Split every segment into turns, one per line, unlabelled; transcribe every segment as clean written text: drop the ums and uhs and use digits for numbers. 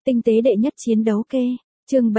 Tinh tế đệ nhất chiến đấu kê, chương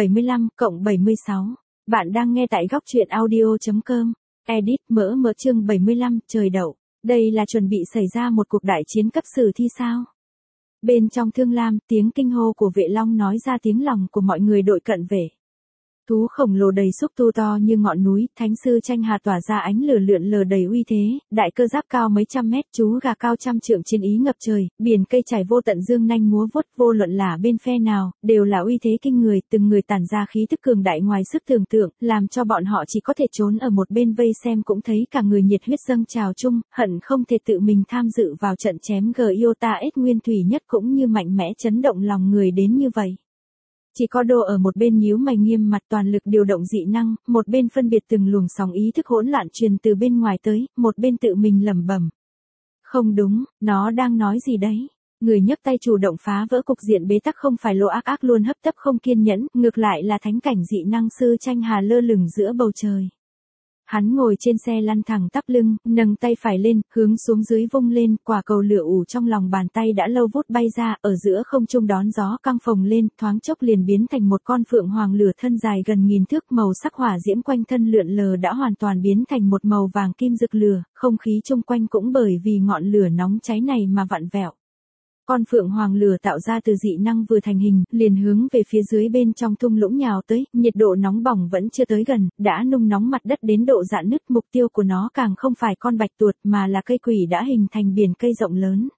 75/76. Bạn đang nghe tại góc truyện audio.com. Edit mỡ chương 75, trời đậu. Đây là chuẩn bị xảy ra một cuộc đại chiến cấp sử thi sao? Bên trong Thương Lam, tiếng kinh hô của Vệ Long nói ra tiếng lòng của mọi người đội cận vệ. Thú khổng lồ đầy xúc tu to như ngọn núi, thánh sư tranh hà tỏa ra ánh lửa lượn lờ đầy uy thế, đại cơ giáp cao mấy trăm mét, chú gà cao trăm trượng chiến ý ngập trời, biển cây trải vô tận dương nanh múa vuốt, vô luận là bên phe nào, đều là uy thế kinh người, từng người tản ra khí tức cường đại ngoài sức tưởng tượng, làm cho bọn họ chỉ có thể trốn ở một bên vây xem cũng thấy cả người nhiệt huyết dâng trào chung, hận không thể tự mình tham dự vào trận chém Iota S nguyên thủy nhất cũng như mạnh mẽ chấn động lòng người đến như vậy. Chỉ có Đô ở một bên nhíu mày nghiêm mặt toàn lực điều động dị năng, một bên phân biệt từng luồng sóng ý thức hỗn loạn truyền từ bên ngoài tới, một bên tự mình lẩm bẩm. Không đúng, nó đang nói gì đấy? Người nhấc tay chủ động phá vỡ cục diện bế tắc không phải Lô Ác Ác luôn hấp tấp không kiên nhẫn, ngược lại là thánh cảnh dị năng sư tranh hà lơ lửng giữa bầu trời. Hắn ngồi trên xe lăn thẳng tắp lưng, nâng tay phải lên, hướng xuống dưới vung lên, quả cầu lửa ủ trong lòng bàn tay đã lâu vút bay ra, ở giữa không trung đón gió căng phồng lên, thoáng chốc liền biến thành một con phượng hoàng lửa thân dài gần nghìn thước, màu sắc hỏa diễm quanh thân lượn lờ đã hoàn toàn biến thành một màu vàng kim rực lửa, không khí chung quanh cũng bởi vì ngọn lửa nóng cháy này mà vặn vẹo. Con phượng hoàng lửa tạo ra từ dị năng vừa thành hình, liền hướng về phía dưới bên trong thung lũng nhào tới, nhiệt độ nóng bỏng vẫn chưa tới gần, đã nung nóng mặt đất đến độ rạn nứt, mục tiêu của nó càng không phải con bạch tuột mà là cây quỷ đã hình thành biển cây rộng lớn.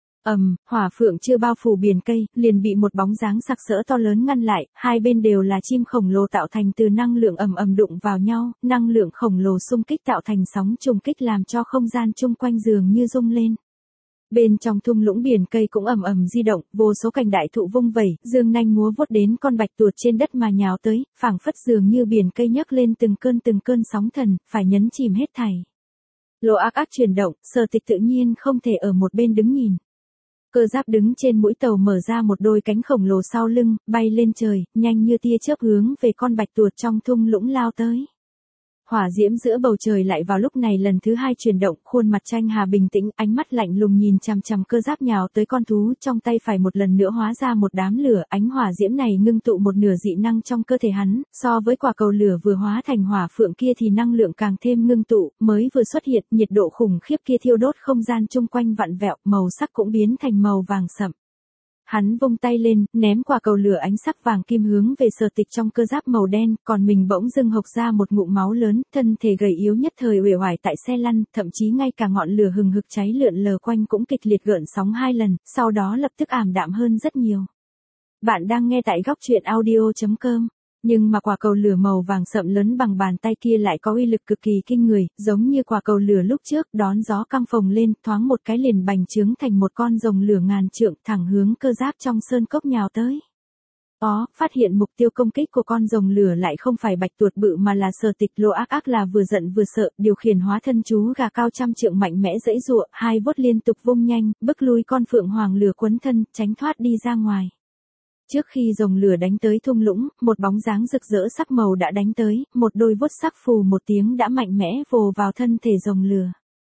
Hỏa phượng chưa bao phủ biển cây, liền bị một bóng dáng sặc sỡ to lớn ngăn lại, hai bên đều là chim khổng lồ tạo thành từ năng lượng ầm đụng vào nhau, năng lượng khổng lồ xung kích tạo thành sóng trùng kích làm cho không gian chung quanh dường như rung lên. Bên trong thung lũng biển cây cũng ầm di động, vô số cành đại thụ vung vẩy, dương nanh múa vuốt đến con bạch tuột trên đất mà nhào tới, phảng phất dường như biển cây nhấc lên từng cơn sóng thần, phải nhấn chìm hết thảy. Lô Ác Ác chuyển động, Sở Tịch tự nhiên không thể ở một bên đứng nhìn. Cơ giáp đứng trên mũi tàu mở ra một đôi cánh khổng lồ sau lưng, bay lên trời, nhanh như tia chớp hướng về con bạch tuột trong thung lũng lao tới. Hỏa diễm giữa bầu trời lại vào lúc này lần thứ hai chuyển động, khuôn mặt tranh hà bình tĩnh, ánh mắt lạnh lùng nhìn chằm chằm cơ giáp nhào tới con thú, trong tay phải một lần nữa hóa ra một đám lửa, ánh hỏa diễm này ngưng tụ một nửa dị năng trong cơ thể hắn, so với quả cầu lửa vừa hóa thành hỏa phượng kia thì năng lượng càng thêm ngưng tụ, mới vừa xuất hiện, nhiệt độ khủng khiếp kia thiêu đốt không gian chung quanh vặn vẹo, màu sắc cũng biến thành màu vàng sậm. Hắn vung tay lên, ném quả cầu lửa ánh sắc vàng kim hướng về Sở Tịch trong cơ giáp màu đen, còn mình bỗng dưng hộc ra một ngụm máu lớn, thân thể gầy yếu nhất thời uể oải tại xe lăn, thậm chí ngay cả ngọn lửa hừng hực cháy lượn lờ quanh cũng kịch liệt gợn sóng hai lần, sau đó lập tức ảm đạm hơn rất nhiều. Bạn đang nghe tại góc truyện audio.com. Nhưng mà quả cầu lửa màu vàng sậm lớn bằng bàn tay kia lại có uy lực cực kỳ kinh người, giống như quả cầu lửa lúc trước, đón gió căng phồng lên, thoáng một cái liền bành trướng thành một con rồng lửa ngàn trượng, thẳng hướng cơ giáp trong sơn cốc nhào tới. Phát hiện mục tiêu công kích của con rồng lửa lại không phải bạch tuột bự mà là Sở Tịch. Lô Ác Ác là vừa giận vừa sợ, điều khiển hóa thân chú gà cao trăm trượng mạnh mẽ giãy giụa, hai vuốt liên tục vung nhanh, bức lui con phượng hoàng lửa quấn thân, tránh thoát đi ra ngoài. Trước khi rồng lửa đánh tới thung lũng, một bóng dáng rực rỡ sắc màu đã đánh tới, một đôi vuốt sắc phù một tiếng đã mạnh mẽ vồ vào thân thể rồng lửa.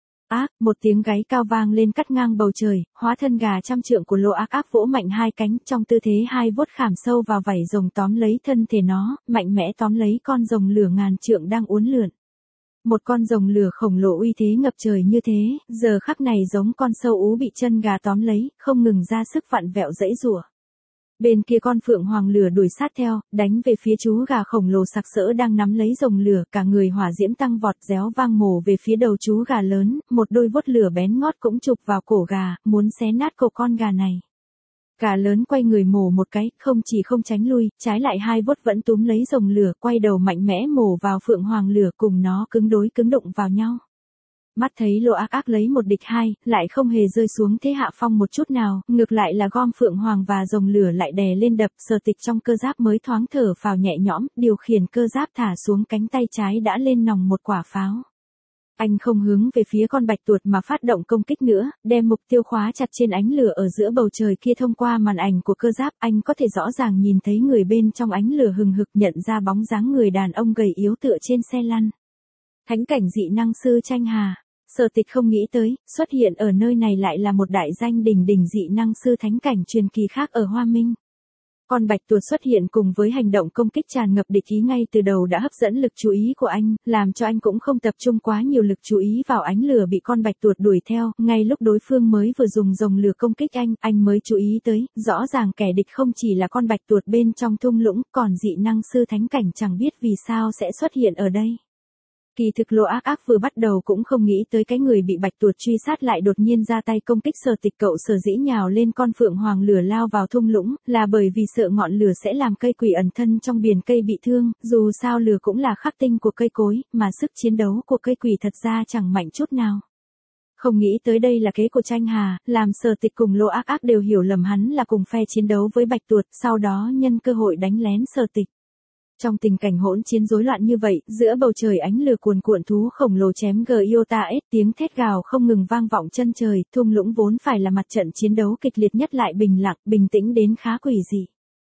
Một tiếng gáy cao vang lên cắt ngang bầu trời, hóa thân gà trăm trượng của Lô Ác Ác vỗ mạnh hai cánh, trong tư thế hai vuốt khảm sâu vào vảy rồng tóm lấy thân thể nó, mạnh mẽ tóm lấy con rồng lửa ngàn trượng đang uốn lượn. Một con rồng lửa khổng lồ uy thế ngập trời như thế, giờ khắc này giống con sâu ú bị chân gà tóm lấy, không ngừng ra sức vặn vẹo giãy giụa. Bên kia con phượng hoàng lửa đuổi sát theo, đánh về phía chú gà khổng lồ sặc sỡ đang nắm lấy rồng lửa, cả người hỏa diễm tăng vọt réo vang mổ về phía đầu chú gà lớn, một đôi vuốt lửa bén ngót cũng chụp vào cổ gà, muốn xé nát cổ con gà này. Gà lớn quay người mổ một cái, không chỉ không tránh lui, trái lại hai vuốt vẫn túm lấy rồng lửa, quay đầu mạnh mẽ mổ vào phượng hoàng lửa cùng nó cứng đụng vào nhau. Mắt thấy Lô Ác Ác lấy một địch hai, lại không hề rơi xuống thế hạ phong một chút nào, ngược lại là gom phượng hoàng và rồng lửa lại đè lên đập. Sở Tịch trong cơ giáp mới thoáng thở phào nhẹ nhõm, điều khiển cơ giáp thả xuống cánh tay trái đã lên nòng một quả pháo. Anh không hướng về phía con bạch tuột mà phát động công kích nữa, đem mục tiêu khóa chặt trên ánh lửa ở giữa bầu trời kia. Thông qua màn ảnh của cơ giáp, anh có thể rõ ràng nhìn thấy người bên trong ánh lửa hừng hực, nhận ra bóng dáng người đàn ông gầy yếu tựa trên xe lăn. Thánh cảnh dị năng sư tranh hà. Sở Tịch không nghĩ tới, xuất hiện ở nơi này lại là một đại danh đỉnh đỉnh dị năng sư thánh cảnh truyền kỳ khác ở Hoa Minh. Con bạch tuộc xuất hiện cùng với hành động công kích tràn ngập địch ý ngay từ đầu đã hấp dẫn lực chú ý của anh, làm cho anh cũng không tập trung quá nhiều lực chú ý vào ánh lửa bị con bạch tuộc đuổi theo, ngay lúc đối phương mới vừa dùng rồng lửa công kích anh mới chú ý tới, rõ ràng kẻ địch không chỉ là con bạch tuộc bên trong thung lũng, còn dị năng sư thánh cảnh chẳng biết vì sao sẽ xuất hiện ở đây. Kỳ thực Lô Ác Ác vừa bắt đầu cũng không nghĩ tới cái người bị bạch tuộc truy sát lại đột nhiên ra tay công kích Sở Tịch. Cậu sở dĩ nhào lên con phượng hoàng lửa lao vào thung lũng, là bởi vì sợ ngọn lửa sẽ làm cây quỷ ẩn thân trong biển cây bị thương, dù sao lửa cũng là khắc tinh của cây cối, mà sức chiến đấu của cây quỷ thật ra chẳng mạnh chút nào. Không nghĩ tới đây là kế của Tranh Hà, làm Sở Tịch cùng Lô Ác Ác đều hiểu lầm hắn là cùng phe chiến đấu với bạch tuộc, sau đó nhân cơ hội đánh lén Sở Tịch. Trong tình cảnh hỗn chiến rối loạn như vậy, giữa bầu trời ánh lửa cuồn cuộn thú khổng lồ chém Giota S, tiếng thét gào không ngừng vang vọng chân trời, thung lũng vốn phải là mặt trận chiến đấu kịch liệt nhất lại bình lặng, bình tĩnh đến khá quỷ dị.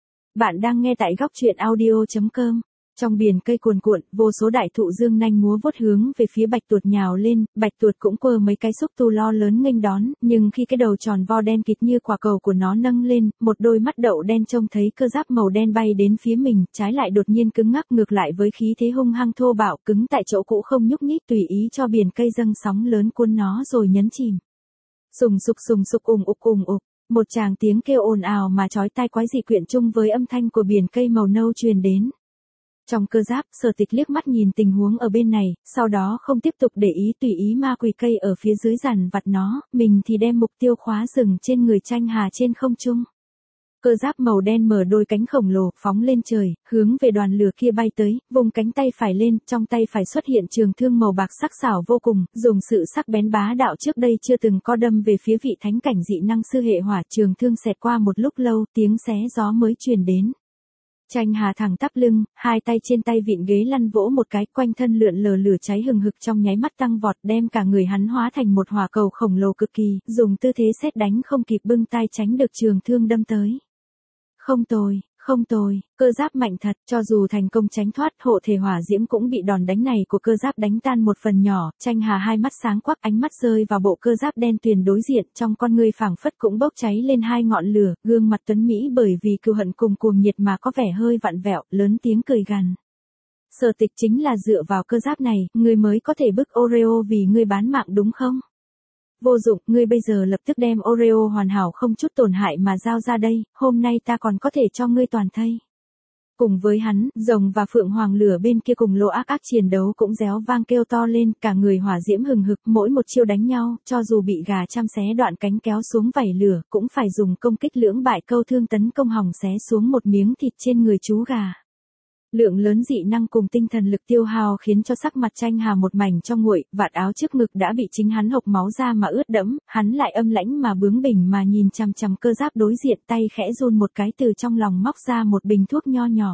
Bạn đang nghe tại góc truyện audio.com. Trong biển cây cuồn cuộn, vô số đại thụ dương nanh múa vuốt hướng về phía bạch tuộc nhào lên, bạch tuộc cũng quơ mấy cái xúc tu lo lớn nghênh đón, nhưng khi cái đầu tròn vo đen kịt như quả cầu của nó nâng lên, một đôi mắt đậu đen trông thấy cơ giáp màu đen bay đến phía mình, trái lại đột nhiên cứng ngắc ngược lại với khí thế hung hăng thô bạo, cứng tại chỗ cũ không nhúc nhích tùy ý cho biển cây dâng sóng lớn cuốn nó rồi nhấn chìm. Sùng sục ùng ục. Một tràng tiếng kêu ồn ào mà chói tai quái dị quyện chung với âm thanh của biển cây màu nâu truyền đến. Trong cơ giáp, Sở Tịch liếc mắt nhìn tình huống ở bên này, sau đó không tiếp tục để ý tùy ý ma quỷ cây ở phía dưới dằn vặt nó, mình thì đem mục tiêu khóa rừng trên người Tranh Hà trên không trung. Cơ giáp màu đen mở đôi cánh khổng lồ, phóng lên trời, hướng về đoàn lửa kia bay tới, vùng cánh tay phải lên, trong tay phải xuất hiện trường thương màu bạc sắc sảo vô cùng, dùng sự sắc bén bá đạo trước đây chưa từng có đâm về phía vị thánh cảnh dị năng sư hệ hỏa. Trường thương xẹt qua một lúc lâu, tiếng xé gió mới truyền đến. Tranh Hà thẳng tắp lưng, hai tay trên tay vịn ghế lăn vỗ một cái, quanh thân lượn lờ lửa cháy hừng hực trong nháy mắt tăng vọt, đem cả người hắn hóa thành một hỏa cầu khổng lồ cực kỳ, dùng tư thế sét đánh không kịp bưng tay tránh được trường thương đâm tới. Không tồi, cơ giáp mạnh thật, cho dù thành công tránh thoát, hộ thể hỏa diễm cũng bị đòn đánh này của cơ giáp đánh tan một phần nhỏ. Tranh Hà hai mắt sáng quắc, ánh mắt rơi vào bộ cơ giáp đen tuyền đối diện, trong con ngươi phảng phất cũng bốc cháy lên hai ngọn lửa, gương mặt tuấn mỹ bởi vì cừu hận cùng cuồng nhiệt mà có vẻ hơi vặn vẹo, lớn tiếng cười gằn. Sở Tịch chính là dựa vào cơ giáp này, ngươi mới có thể bức Oreo vì ngươi bán mạng đúng không? Vô dụng, ngươi bây giờ lập tức đem Oreo hoàn hảo không chút tổn hại mà giao ra đây, hôm nay ta còn có thể cho ngươi toàn thây. Cùng với hắn, rồng và phượng hoàng lửa bên kia cùng Lô Ác Ác chiến đấu cũng réo vang kêu to lên, cả người hỏa diễm hừng hực, mỗi một chiêu đánh nhau, cho dù bị gà chăm xé đoạn cánh kéo xuống vảy lửa, cũng phải dùng công kích lưỡng bại câu thương tấn công hòng xé xuống một miếng thịt trên người chú gà. Lượng lớn dị năng cùng tinh thần lực tiêu hao khiến cho sắc mặt Tranh Hà một mảnh trong nguội, vạt áo trước ngực đã bị chính hắn hộc máu ra mà ướt đẫm, hắn lại âm lãnh mà bướng bỉnh mà nhìn chằm chằm cơ giáp đối diện, tay khẽ run một cái từ trong lòng móc ra một bình thuốc nho nhỏ.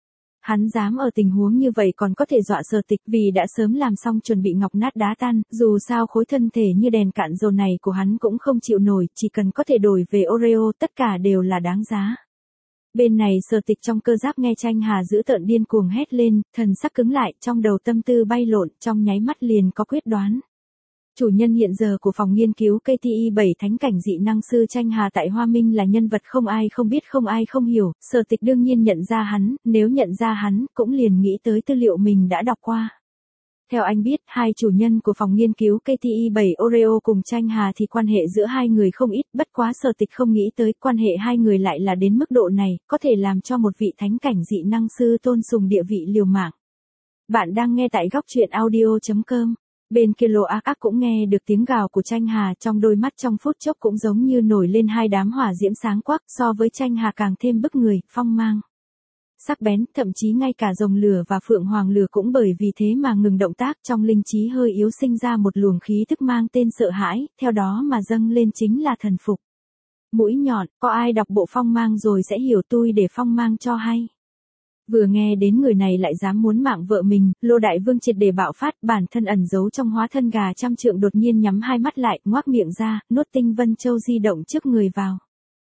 Hắn dám ở tình huống như vậy còn có thể dọa Sở Tịch vì đã sớm làm xong chuẩn bị ngọc nát đá tan, dù sao khối thân thể như đèn cạn dầu này của hắn cũng không chịu nổi, chỉ cần có thể đổi về Oreo tất cả đều là đáng giá. Bên này Sở Tịch trong cơ giáp nghe Tranh Hà dữ tợn điên cuồng hét lên, thần sắc cứng lại, trong đầu tâm tư bay lộn, trong nháy mắt liền có quyết đoán. Chủ nhân hiện giờ của phòng nghiên cứu KTI 7 thánh cảnh dị năng sư Tranh Hà tại Hoa Minh là nhân vật không ai không biết không ai không hiểu, Sở Tịch đương nhiên nhận ra hắn, nếu nhận ra hắn, cũng liền nghĩ tới tư liệu mình đã đọc qua. Theo anh biết, hai chủ nhân của phòng nghiên cứu KTI 7 Oreo cùng Tranh Hà thì quan hệ giữa hai người không ít, bất quá Sở Tịch không nghĩ tới quan hệ hai người lại là đến mức độ này, có thể làm cho một vị thánh cảnh dị năng sư tôn sùng địa vị liều mạng. Bạn đang nghe tại góc truyện audio.com. Bên kia Lô Ác Ác cũng nghe được tiếng gào của Tranh Hà, trong đôi mắt trong phút chốc cũng giống như nổi lên hai đám hỏa diễm sáng quắc, so với Tranh Hà càng thêm bức người, phong mang. Sắc bén, thậm chí ngay cả rồng lửa và phượng hoàng lửa cũng bởi vì thế mà ngừng động tác, trong linh trí hơi yếu sinh ra một luồng khí tức mang tên sợ hãi, theo đó mà dâng lên chính là thần phục. Mũi nhọn, có ai đọc bộ phong mang rồi sẽ hiểu tôi để phong mang cho hay. Vừa nghe đến người này lại dám muốn mạng vợ mình, Lô Đại Vương triệt để bạo phát, bản thân ẩn giấu trong hóa thân gà trăm trượng đột nhiên nhắm hai mắt lại, ngoác miệng ra, nuốt Tinh Vân Châu di động trước người vào.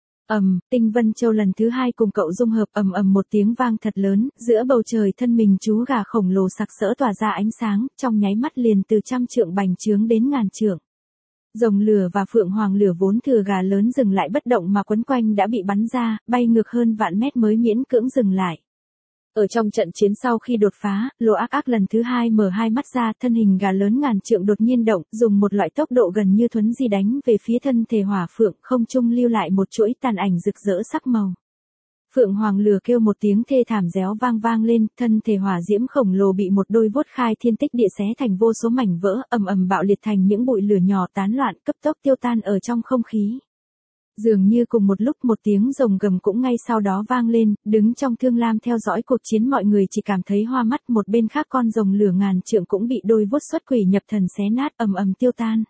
Tinh Vân Châu lần thứ hai cùng cậu dung hợp, một tiếng vang thật lớn, giữa bầu trời thân mình chú gà khổng lồ sặc sỡ tỏa ra ánh sáng, trong nháy mắt liền từ trăm trượng bành trướng đến ngàn trượng. Rồng lửa và phượng hoàng lửa vốn thừa gà lớn dừng lại bất động mà quấn quanh đã bị bắn ra, bay ngược hơn vạn mét mới miễn cưỡng dừng lại. Ở trong trận chiến sau khi đột phá, Lô Ác Ác lần thứ hai mở hai mắt ra, thân hình gà lớn ngàn trượng đột nhiên động, dùng một loại tốc độ gần như thuấn di đánh về phía thân thể hỏa phượng, không trung lưu lại một chuỗi tàn ảnh rực rỡ sắc màu. Phượng hoàng lửa kêu một tiếng thê thảm réo vang vang lên, thân thể hỏa diễm khổng lồ bị một đôi vuốt khai thiên tích địa xé thành vô số mảnh vỡ, ầm ầm bạo liệt thành những bụi lửa nhỏ tán loạn, cấp tốc tiêu tan ở trong không khí. Dường như cùng một lúc một tiếng rồng gầm cũng ngay sau đó vang lên, đứng trong Thương Lam theo dõi cuộc chiến mọi người chỉ cảm thấy hoa mắt, một bên khác con rồng lửa ngàn trượng cũng bị đôi vuốt xuất quỷ nhập thần xé nát, ầm ầm tiêu tan.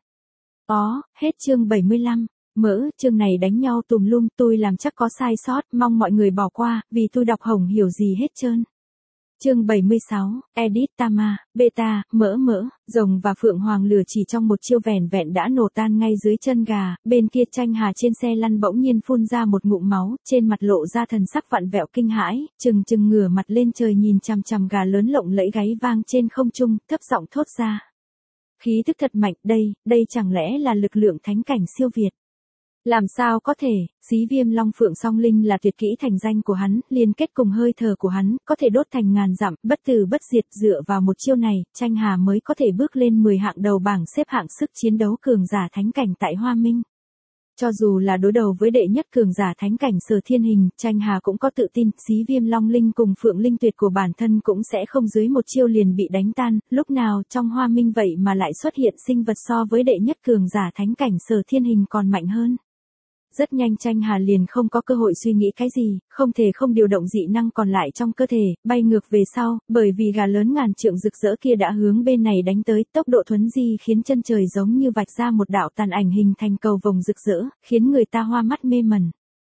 Hết chương 75. Chương này đánh nhau tùm lum, tôi làm chắc có sai sót, mong mọi người bỏ qua, vì tôi đọc hổng hiểu gì hết trơn. Chương 76, Edit Tama, Beta, rồng và phượng hoàng lửa chỉ trong một chiêu vẻn vẹn đã nổ tan ngay dưới chân gà, bên kia Tranh Hà trên xe lăn bỗng nhiên phun ra một ngụm máu, trên mặt lộ ra thần sắc vặn vẹo kinh hãi, chừng ngửa mặt lên trời nhìn chằm chằm gà lớn lộng lẫy gáy vang trên không trung, thấp giọng thốt ra. Khí thức thật mạnh, đây chẳng lẽ là lực lượng thánh cảnh siêu việt. Làm sao có thể, Xí Viêm Long Phượng Song Linh là tuyệt kỹ thành danh của hắn, liên kết cùng hơi thở của hắn, có thể đốt thành ngàn dặm, bất tử bất diệt, dựa vào một chiêu này, Tranh Hà mới có thể bước lên 10 hạng đầu bảng xếp hạng sức chiến đấu cường giả thánh cảnh tại Hoa Minh. Cho dù là đối đầu với đệ nhất cường giả thánh cảnh Sở Thiên Hình, Tranh Hà cũng có tự tin, Xí Viêm Long Linh cùng Phượng Linh Tuyệt của bản thân cũng sẽ không dưới một chiêu liền bị đánh tan, lúc nào trong Hoa Minh vậy mà lại xuất hiện sinh vật so với đệ nhất cường giả thánh cảnh Sở Thiên Hình còn mạnh hơn. Rất nhanh Tranh Hà liền không có cơ hội suy nghĩ cái gì, không thể không điều động dị năng còn lại trong cơ thể, bay ngược về sau, bởi vì gà lớn ngàn trượng rực rỡ kia đã hướng bên này đánh tới, tốc độ thuấn di khiến chân trời giống như vạch ra một đạo tàn ảnh hình thành cầu vồng rực rỡ, khiến người ta hoa mắt mê mẩn.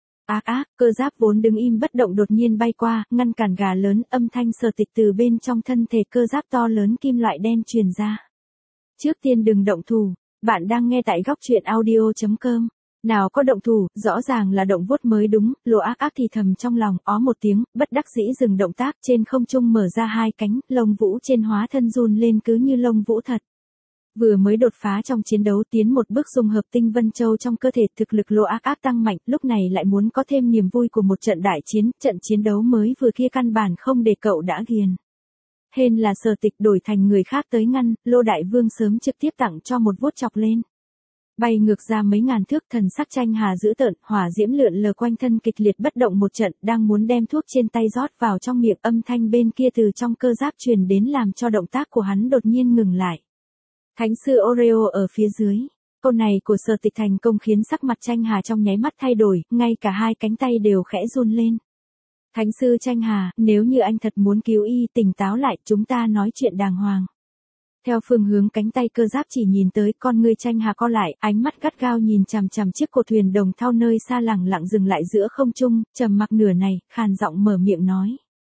Cơ giáp vốn đứng im bất động đột nhiên bay qua, ngăn cản gà lớn, âm thanh Sở Tịch từ bên trong thân thể cơ giáp to lớn kim loại đen truyền ra. Trước tiên đừng động thủ, bạn đang nghe tại góc truyện audio.com. Nào có động thủ, rõ ràng là động vuốt mới đúng, Lô Ác Ác thì thầm trong lòng, một tiếng, bất đắc dĩ dừng động tác, trên không trung mở ra hai cánh, lông vũ trên hóa thân run lên cứ như lông vũ thật. Vừa mới đột phá trong chiến đấu tiến một bước dung hợp tinh vân châu trong cơ thể, thực lực Lô Ác Ác tăng mạnh, lúc này lại muốn có thêm niềm vui của một trận đại chiến, trận chiến đấu mới vừa kia căn bản không để cậu đã ghiền. Hên là Sở Tịch đổi thành người khác tới ngăn, Lô Đại Vương sớm trực tiếp tặng cho một vuốt chọc lên. Bay ngược ra mấy ngàn thước, thần sắc Tranh Hà dữ tợn, hỏa diễm lượn lờ quanh thân kịch liệt bất động một trận, đang muốn đem thuốc trên tay rót vào trong miệng, âm thanh bên kia từ trong cơ giáp truyền đến làm cho động tác của hắn đột nhiên ngừng lại. Thánh sư Oreo ở phía dưới. Câu này của Sở Tịch thành công khiến sắc mặt Tranh Hà trong nháy mắt thay đổi, ngay cả hai cánh tay đều khẽ run lên. Thánh sư Tranh Hà, nếu như anh thật muốn cứu y, tỉnh táo lại, chúng ta nói chuyện đàng hoàng. Theo phương hướng cánh tay cơ giáp chỉ nhìn tới, con ngươi Tranh Hà co lại, ánh mắt gắt gao nhìn chằm chằm chiếc cột thuyền đồng thau nơi xa lẳng lặng dừng lại giữa không trung, trầm mặc nửa này, khàn giọng mở miệng nói.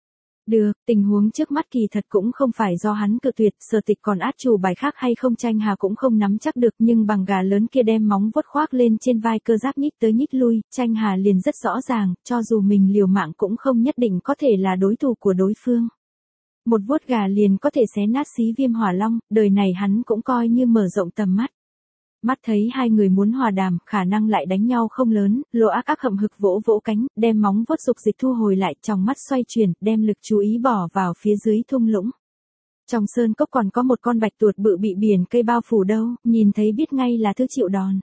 Được, tình huống trước mắt kỳ thật cũng không phải do hắn cự tuyệt, Sở Tịch còn át chủ bài khác hay không Tranh Hà cũng không nắm chắc được, nhưng bằng gà lớn kia đem móng vuốt khoác lên trên vai cơ giáp nhích tới nhích lui, Tranh Hà liền rất rõ ràng, cho dù mình liều mạng cũng không nhất định có thể là đối thủ của đối phương. Một vuốt gà liền có thể xé nát Xí Viêm Hỏa Long, đời này hắn cũng coi như mở rộng tầm mắt. Mắt thấy hai người muốn hòa đàm, khả năng lại đánh nhau không lớn, Lô Ác Ác hậm hực vỗ vỗ cánh, đem móng vuốt dục dịch thu hồi lại, trong mắt xoay chuyển, đem lực chú ý bỏ vào phía dưới thung lũng. Trong sơn cốc còn có một con bạch tuột bự bị biển cây bao phủ đâu, nhìn thấy biết ngay là thứ chịu đòn.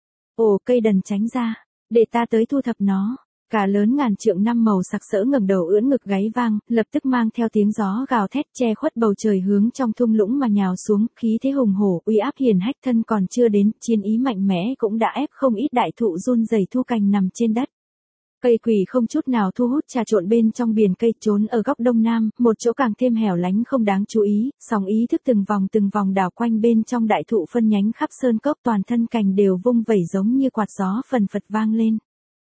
Cây đần tránh ra, để ta tới thu thập nó. Cả lớn ngàn trượng năm màu sặc sỡ ngẩng đầu ưỡn ngực gáy vang, lập tức mang theo tiếng gió gào thét che khuất bầu trời hướng trong thung lũng mà nhào xuống, khí thế hùng hổ, uy áp hiển hách thân còn chưa đến, chiến ý mạnh mẽ cũng đã ép không ít đại thụ run rẩy thu cành nằm trên đất. Cây quỷ không chút nào thu hút trà trộn bên trong biển cây trốn ở góc đông nam, một chỗ càng thêm hẻo lánh không đáng chú ý, sóng ý thức từng vòng đảo quanh bên trong đại thụ phân nhánh khắp sơn cốc, toàn thân cành đều vung vẩy giống như quạt gió phần phật vang lên.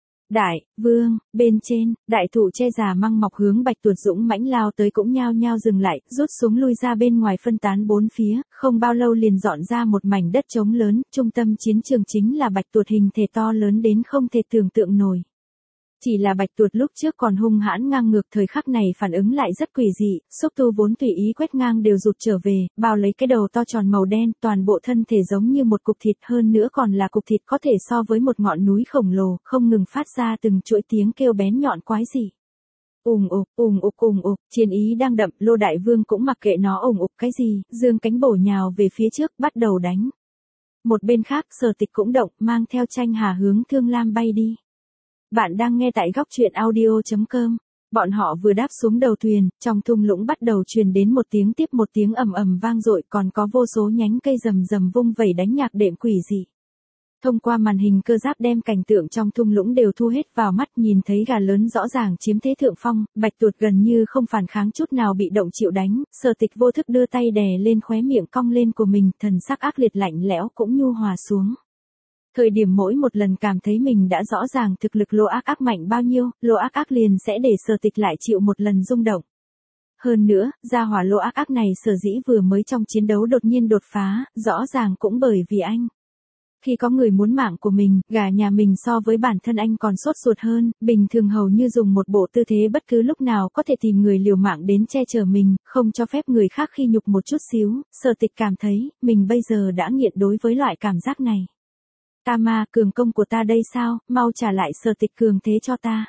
Đại vương, bên trên, đại thụ che già măng mọc hướng bạch tuột dũng mãnh lao tới cũng nhao nhao dừng lại, rút súng lui ra bên ngoài phân tán bốn phía, không bao lâu liền dọn ra một mảnh đất trống lớn, trung tâm chiến trường chính là bạch tuột hình thể to lớn đến không thể tưởng tượng nổi. Chỉ là bạch tuột lúc trước còn hung hãn ngang ngược, thời khắc này phản ứng lại rất quỷ dị, xúc tu vốn tùy ý quét ngang đều rụt trở về, bao lấy cái đầu to tròn màu đen, toàn bộ thân thể giống như một cục thịt, hơn nữa còn là cục thịt có thể so với một ngọn núi khổng lồ, không ngừng phát ra từng chuỗi tiếng kêu bén nhọn quái dị. Ùng ục, chiến ý đang đậm, Lô Đại Vương cũng mặc kệ nó ùng ục cái gì, giương cánh bổ nhào về phía trước, bắt đầu đánh. Một bên khác, Sở Tịch cũng động, mang theo Tranh Hà hướng Thương Lam bay đi. Bạn đang nghe tại góc truyện audio.com. Bọn họ vừa đáp xuống đầu thuyền, trong thung lũng bắt đầu truyền đến một tiếng tiếp một tiếng ầm ầm vang dội, còn có vô số nhánh cây rầm rầm vung vẩy đánh nhạc đệm quỷ dị. Thông qua màn hình cơ giáp đem cảnh tượng trong thung lũng đều thu hết vào mắt, nhìn thấy gà lớn rõ ràng chiếm thế thượng phong, bạch tuột gần như không phản kháng chút nào bị động chịu đánh, Sở Tịch vô thức đưa tay đè lên khóe miệng cong lên của mình, thần sắc ác liệt lạnh lẽo cũng nhu hòa xuống. Thời điểm mỗi một lần cảm thấy mình đã rõ ràng thực lực Lô Ác Ác mạnh bao nhiêu, Lô Ác Ác liền sẽ để Sở Tịch lại chịu một lần rung động. Hơn nữa, gia hỏa Lô Ác Ác này sở dĩ vừa mới trong chiến đấu đột nhiên đột phá, rõ ràng cũng bởi vì anh. Khi có người muốn mạng của mình, gà nhà mình so với bản thân anh còn sốt ruột hơn, bình thường hầu như dùng một bộ tư thế bất cứ lúc nào có thể tìm người liều mạng đến che chở mình, không cho phép người khác khi nhục một chút xíu, Sở Tịch cảm thấy, mình bây giờ đã nghiện đối với loại cảm giác này. Tama, cường công của ta đây sao, mau trả lại Sở Tịch cường thế cho ta.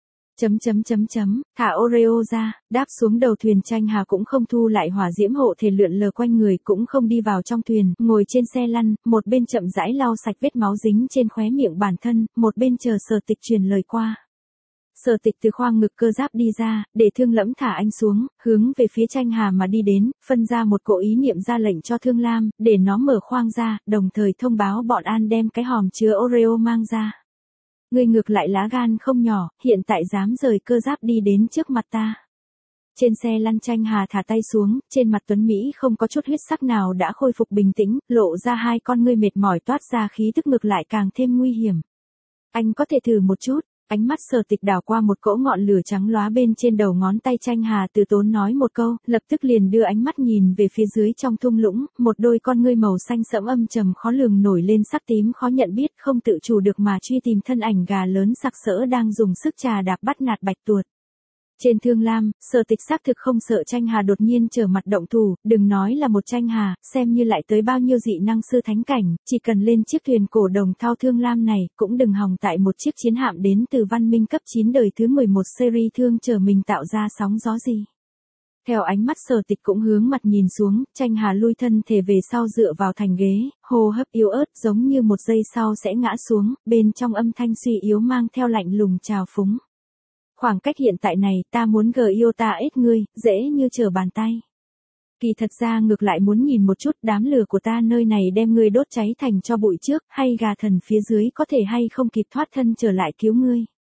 Thả Oreo ra, đáp xuống đầu thuyền, Tranh Hà cũng không thu lại hỏa diễm hộ thể lượn lờ quanh người, cũng không đi vào trong thuyền, ngồi trên xe lăn, một bên chậm rãi lau sạch vết máu dính trên khóe miệng bản thân, một bên chờ Sở Tịch truyền lời qua. Sở Tịch từ khoang ngực cơ giáp đi ra, để Thương Lẫm thả anh xuống, hướng về phía Tranh Hà mà đi đến, phân ra một cỗ ý niệm ra lệnh cho Thương Lam, để nó mở khoang ra, đồng thời thông báo bọn An đem cái hòm chứa Oreo mang ra. Ngươi ngược lại lá gan không nhỏ, hiện tại dám rời cơ giáp đi đến trước mặt ta. Trên xe lăn, Tranh Hà thả tay xuống, trên mặt tuấn Mỹ không có chút huyết sắc nào đã khôi phục bình tĩnh, lộ ra hai con ngươi mệt mỏi toát ra khí tức ngược lại càng thêm nguy hiểm. Anh có thể thử một chút. Ánh mắt Sở Tịch đảo qua một cỗ ngọn lửa trắng lóa bên trên đầu ngón tay, Tranh Hà từ tốn nói một câu, lập tức liền đưa ánh mắt nhìn về phía dưới trong thung lũng, một đôi con ngươi màu xanh sẫm âm trầm khó lường nổi lên sắc tím khó nhận biết, không tự chủ được mà truy tìm thân ảnh gà lớn sặc sỡ đang dùng sức trà đạp bắt nạt bạch tuột. Trên Thương Lam, Sở Tịch xác thực không sợ Tranh Hà đột nhiên trở mặt động thủ, đừng nói là một Tranh Hà, xem như lại tới bao nhiêu dị năng sư thánh cảnh, chỉ cần lên chiếc thuyền cổ đồng thao Thương Lam này, cũng đừng hòng tại một chiếc chiến hạm đến từ văn minh cấp 9 đời thứ 11 series thương chờ mình tạo ra sóng gió gì. Theo ánh mắt Sở Tịch cũng hướng mặt nhìn xuống, Tranh Hà lui thân thể về sau dựa vào thành ghế, hô hấp yếu ớt giống như một giây sau sẽ ngã xuống, bên trong âm thanh suy yếu mang theo lạnh lùng trào phúng. Khoảng cách hiện tại này, ta muốn yêu ta ít ngươi, dễ như trở bàn tay. Kỳ thật ra ngược lại muốn nhìn một chút đám lửa của ta nơi này đem ngươi đốt cháy thành cho bụi trước, hay gà thần phía dưới có thể hay không kịp thoát thân trở lại cứu ngươi.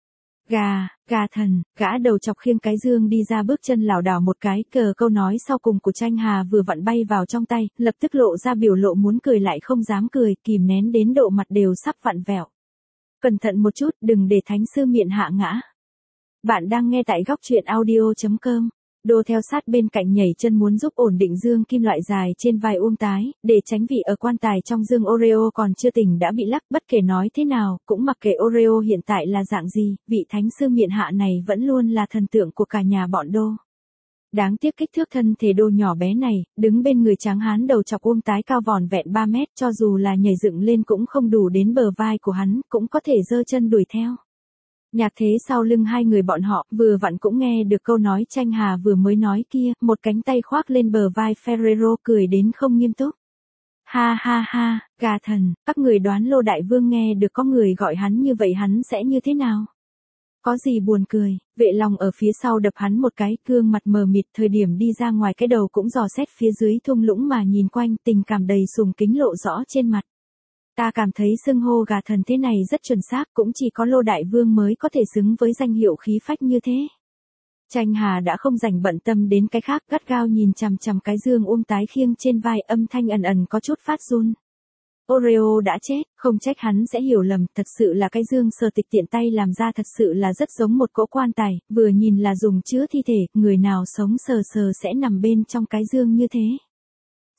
Gà thần, gã đầu chọc khiêng cái dương đi ra, bước chân lảo đảo một cái, câu nói sau cùng của Tranh Hà vừa vặn bay vào trong tay, lập tức lộ ra biểu lộ muốn cười lại không dám cười, kìm nén đến độ mặt đều sắp vặn vẹo. Cẩn thận một chút, đừng để thánh sư miệng hạ ngã. Bạn đang nghe tại góc truyện audio.com. Đô theo sát bên cạnh nhảy chân muốn giúp ổn định dương kim loại dài trên vai Tái, để tránh vị ở quan tài trong dương Oreo còn chưa tỉnh đã bị lắc, bất kể nói thế nào, cũng mặc kệ Oreo hiện tại là dạng gì, vị thánh sư miện hạ này vẫn luôn là thần tượng của cả nhà bọn Đô. Đáng tiếc kích thước thân thể Đô nhỏ bé này, đứng bên người tráng hán đầu chọc Tái cao vỏn vẹn 3 mét, cho dù là nhảy dựng lên cũng không đủ đến bờ vai của hắn, cũng có thể giơ chân đuổi theo. Nhạc thế sau lưng hai người bọn họ, vừa vặn cũng nghe được câu nói Tranh Hà vừa mới nói kia, một cánh tay khoác lên bờ vai Ferrero cười đến không nghiêm túc. Ha, gà thần, các người đoán Lô Đại Vương nghe được có người gọi hắn như vậy hắn sẽ như thế nào? Có gì buồn cười, Vệ Long ở phía sau đập hắn một cái, gương mặt mờ mịt, thời điểm đi ra ngoài cái đầu cũng dò xét phía dưới thung lũng mà nhìn quanh, tình cảm đầy sùng kính lộ rõ trên mặt. Ta cảm thấy xưng hô gà thần thế này rất chuẩn xác, cũng chỉ có Lô Đại Vương mới có thể xứng với danh hiệu khí phách như thế. Tranh Hà đã không rảnh bận tâm đến cái khác, gắt gao nhìn chằm chằm cái dương Tái khiêng trên vai, âm thanh ẩn ẩn có chút phát run. Oreo đã chết, không trách hắn sẽ hiểu lầm, thật sự là cái dương Sở Tịch tiện tay làm ra thật sự là rất giống một cỗ quan tài, vừa nhìn là dùng chứa thi thể, người nào sống sờ sờ sẽ nằm bên trong cái dương như thế.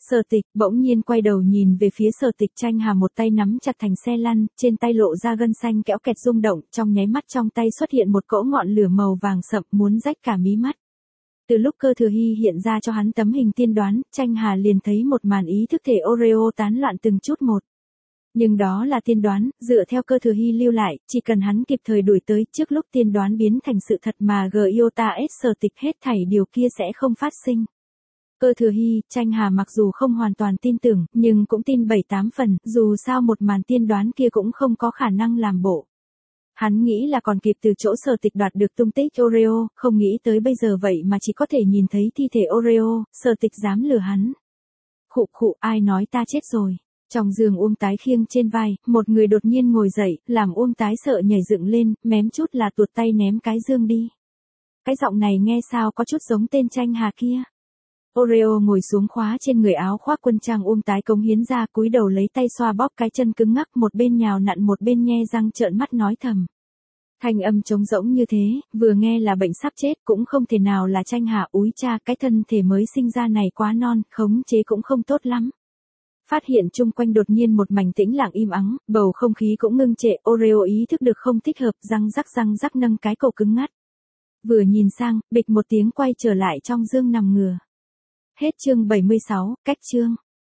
Sở Tịch bỗng nhiên quay đầu nhìn về phía Sở Tịch, Tranh Hà một tay nắm chặt thành xe lăn, trên tay lộ ra gân xanh kẽo kẹt rung động, trong nháy mắt trong tay xuất hiện một cỗ ngọn lửa màu vàng sậm muốn rách cả mí mắt. Từ lúc Cơ Thừa Hy hiện ra cho hắn tấm hình tiên đoán, Tranh Hà liền thấy một màn ý thức thể Oreo tán loạn từng chút một. Nhưng đó là tiên đoán, dựa theo Cơ Thừa Hy lưu lại, chỉ cần hắn kịp thời đuổi tới trước lúc tiên đoán biến thành sự thật mà Giota S Sở Tịch hết thảy điều kia sẽ không phát sinh. Cơ Thừa Hy, Tranh Hà mặc dù không hoàn toàn tin tưởng, nhưng cũng tin 7-8 phần, dù sao một màn tiên đoán kia cũng không có khả năng làm bộ. Hắn nghĩ là còn kịp từ chỗ Sở Tịch đoạt được tung tích Oreo, không nghĩ tới bây giờ vậy mà chỉ có thể nhìn thấy thi thể Oreo, Sở Tịch dám lừa hắn. Khụ khụ, ai nói ta chết rồi. Trong giường Uông Tái khiêng trên vai, một người đột nhiên ngồi dậy, làm Uông Tái sợ nhảy dựng lên, mém chút là tuột tay ném cái dương đi. Cái giọng này nghe sao có chút giống tên Tranh Hà kia. Oreo ngồi xuống khóa trên người áo khoác quân trang Uông Tái cống hiến ra, cúi đầu lấy tay xoa bóp cái chân cứng ngắc, một bên nhào nặn một bên nhe răng trợn mắt nói thầm. Thanh âm trống rỗng như thế, vừa nghe là bệnh sắp chết, cũng không thể nào là Tranh Hà. Úi cha, cái thân thể mới sinh ra này quá non, khống chế cũng không tốt lắm. Phát hiện chung quanh đột nhiên một mảnh tĩnh lặng im ắng, bầu không khí cũng ngưng trệ, Oreo ý thức được không thích hợp, răng rắc nâng cái cổ cứng ngắt. Vừa nhìn sang, bịch một tiếng quay trở lại trong giường nằm ngửa. Hết chương 76, cách chương.